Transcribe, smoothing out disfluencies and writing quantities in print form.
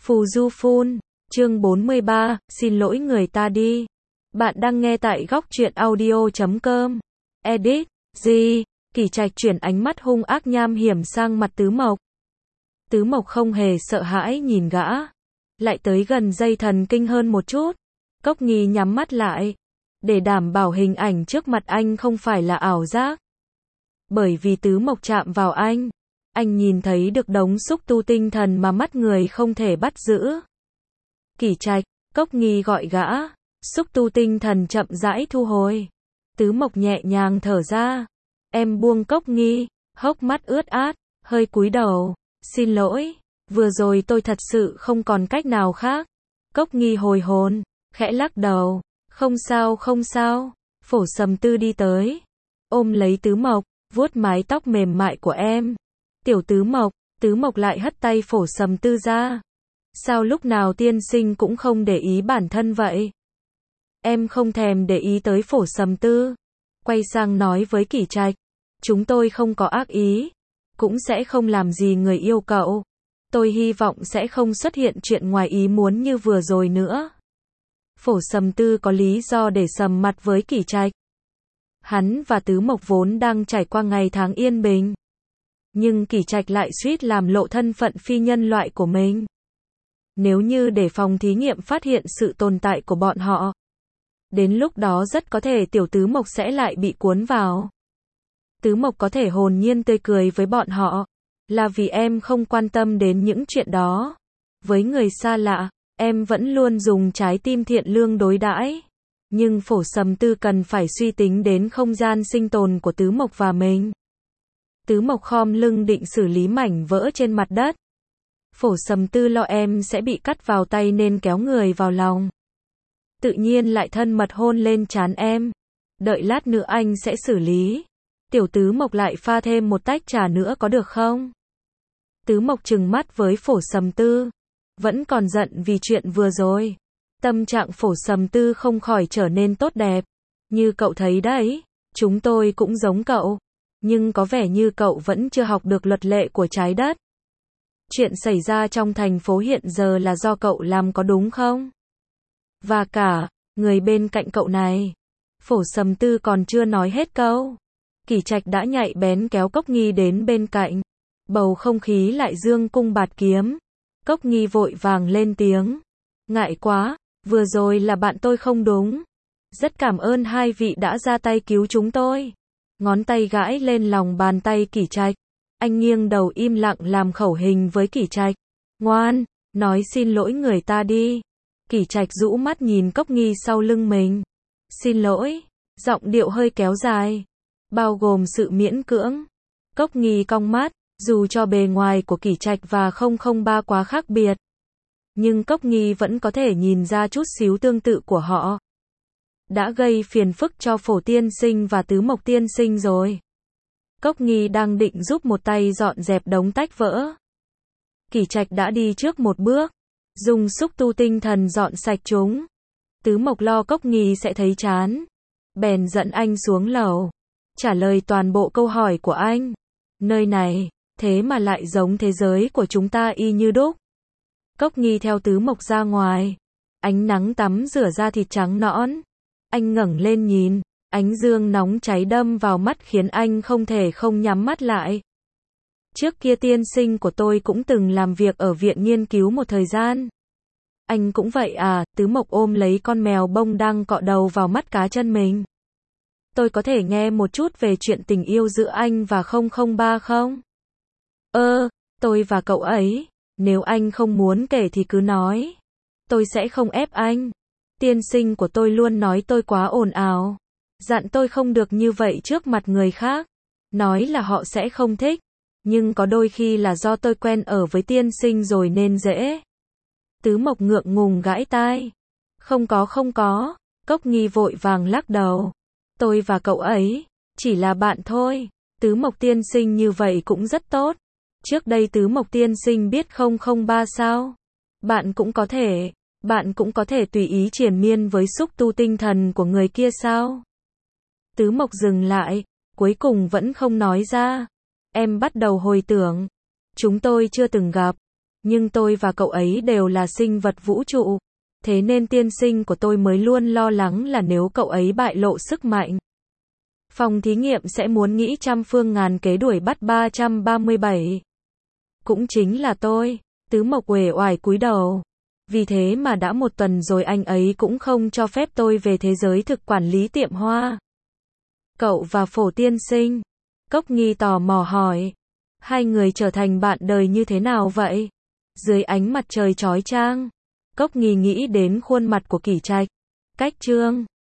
Phù Du Phun, chương 43, xin lỗi người ta đi. Bạn đang nghe tại góc truyện audio.com. Edit, G, Kỳ Trạch chuyển ánh mắt hung ác nham hiểm sang mặt Tứ Mộc. Tứ Mộc không hề sợ hãi nhìn gã. Lại tới gần dây thần kinh hơn một chút. Cốc Nghi nhắm mắt lại. Để đảm bảo hình ảnh trước mặt anh không phải là ảo giác. Bởi vì Tứ Mộc chạm vào anh nhìn thấy được đống xúc tu tinh thần mà mắt người không thể bắt giữ. Kỳ Trạch, Cốc Nghi gọi gã. Xúc tu tinh thần chậm rãi thu hồi. Tứ Mộc nhẹ nhàng thở ra. Em buông Cốc Nghi, hốc mắt ướt át, hơi cúi đầu. Xin lỗi, vừa rồi tôi thật sự không còn cách nào khác. Cốc Nghi hồi hồn, khẽ lắc đầu. Không sao không sao. Phổ Sầm Tư đi tới. Ôm lấy Tứ Mộc, vuốt mái tóc mềm mại của em. Tiểu Tứ Mộc lại hất tay Phổ Sầm Tư ra. Sao lúc nào tiên sinh cũng không để ý bản thân vậy? Em không thèm để ý tới Phổ Sầm Tư. Quay sang nói với Kỳ Trạch. Chúng tôi không có ác ý. Cũng sẽ không làm gì người yêu cậu. Tôi hy vọng sẽ không xuất hiện chuyện ngoài ý muốn như vừa rồi nữa. Phổ Sầm Tư có lý do để sầm mặt với Kỳ Trạch. Hắn và Tứ Mộc vốn đang trải qua ngày tháng yên bình. Nhưng Kỳ Trạch lại suýt làm lộ thân phận phi nhân loại của mình. Nếu như để phòng thí nghiệm phát hiện sự tồn tại của bọn họ, đến lúc đó rất có thể tiểu Tứ Mộc sẽ lại bị cuốn vào. Tứ Mộc có thể hồn nhiên tươi cười với bọn họ, là vì em không quan tâm đến những chuyện đó. Với người xa lạ, em vẫn luôn dùng trái tim thiện lương đối đãi. Nhưng Phổ Sầm Tư cần phải suy tính đến không gian sinh tồn của Tứ Mộc và mình. Tứ Mộc khom lưng định xử lý mảnh vỡ trên mặt đất. Phổ Sầm Tư lo em sẽ bị cắt vào tay nên kéo người vào lòng. Tự nhiên lại thân mật hôn lên trán em. Đợi lát nữa anh sẽ xử lý. Tiểu Tứ Mộc lại pha thêm một tách trà nữa có được không? Tứ Mộc trừng mắt với Phổ Sầm Tư. Vẫn còn giận vì chuyện vừa rồi. Tâm trạng Phổ Sầm Tư không khỏi trở nên tốt đẹp. Như cậu thấy đấy, chúng tôi cũng giống cậu. Nhưng có vẻ như cậu vẫn chưa học được luật lệ của trái đất. Chuyện xảy ra trong thành phố hiện giờ là do cậu làm có đúng không? Và cả, người bên cạnh cậu này. Phổ Sầm Tư còn chưa nói hết câu. Kỳ Trạch đã nhạy bén kéo Cốc Nghi đến bên cạnh. Bầu không khí lại dương cung bạt kiếm. Cốc Nghi vội vàng lên tiếng. Ngại quá, vừa rồi là bạn tôi không đúng. Rất cảm ơn hai vị đã ra tay cứu chúng tôi. Ngón tay gãi lên lòng bàn tay Kỳ Trạch. Anh nghiêng đầu im lặng làm khẩu hình với Kỳ Trạch. Ngoan, nói xin lỗi người ta đi. Kỳ Trạch rũ mắt nhìn Cốc Nghi sau lưng mình. Xin lỗi, giọng điệu hơi kéo dài. Bao gồm sự miễn cưỡng. Cốc Nghi cong mắt, dù cho bề ngoài của Kỳ Trạch và 003 quá khác biệt. Nhưng Cốc Nghi vẫn có thể nhìn ra chút xíu tương tự của họ. Đã gây phiền phức cho Phổ tiên sinh và Tứ Mộc tiên sinh rồi. Cốc Nghi đang định giúp một tay dọn dẹp đống tách vỡ. Kỳ Trạch đã đi trước một bước, dùng xúc tu tinh thần dọn sạch chúng. Tứ Mộc lo Cốc Nghi sẽ thấy chán, bèn dẫn anh xuống lầu, trả lời toàn bộ câu hỏi của anh. Nơi này, thế mà lại giống thế giới của chúng ta y như đúc. Cốc Nghi theo Tứ Mộc ra ngoài, ánh nắng tắm rửa da thịt trắng nõn. Anh ngẩng lên nhìn, ánh dương nóng cháy đâm vào mắt khiến anh không thể không nhắm mắt lại. Trước kia tiên sinh của tôi cũng từng làm việc ở viện nghiên cứu một thời gian. Anh cũng vậy à? Tứ Mộc ôm lấy con mèo bông đang cọ đầu vào mắt cá chân mình. Tôi có thể nghe một chút về chuyện tình yêu giữa anh và 003 không? Tôi và cậu ấy, nếu anh không muốn kể thì cứ nói. Tôi sẽ không ép anh. Tiên sinh của tôi luôn nói tôi quá ồn ào. Dặn tôi không được như vậy trước mặt người khác. Nói là họ sẽ không thích. Nhưng có đôi khi là do tôi quen ở với tiên sinh rồi nên dễ. Tứ Mộc ngượng ngùng gãi tai. Không có. Cốc Nghi vội vàng lắc đầu. Tôi và cậu ấy chỉ là bạn thôi. Tứ Mộc tiên sinh như vậy cũng rất tốt. Trước đây Tứ Mộc tiên sinh biết 003 sao? Bạn cũng có thể tùy ý triền miên với xúc tu tinh thần của người kia sao? Tứ Mộc dừng lại, cuối cùng vẫn không nói ra. Em bắt đầu hồi tưởng. Chúng tôi chưa từng gặp. Nhưng tôi và cậu ấy đều là sinh vật vũ trụ. Thế nên tiên sinh của tôi mới luôn lo lắng là nếu cậu ấy bại lộ sức mạnh, phòng thí nghiệm sẽ muốn nghĩ trăm phương ngàn kế đuổi bắt 337. Cũng chính là tôi. Tứ Mộc uể oải cúi đầu. Vì thế mà đã 1 tuần rồi anh ấy cũng không cho phép tôi về thế giới thực quản lý tiệm hoa. Cậu và Phổ tiên sinh. Cốc Nghi tò mò hỏi. Hai người trở thành bạn đời như thế nào vậy? Dưới ánh mặt trời chói chang. Cốc Nghi nghĩ đến khuôn mặt của Kỷ Trạch. Cách Trương.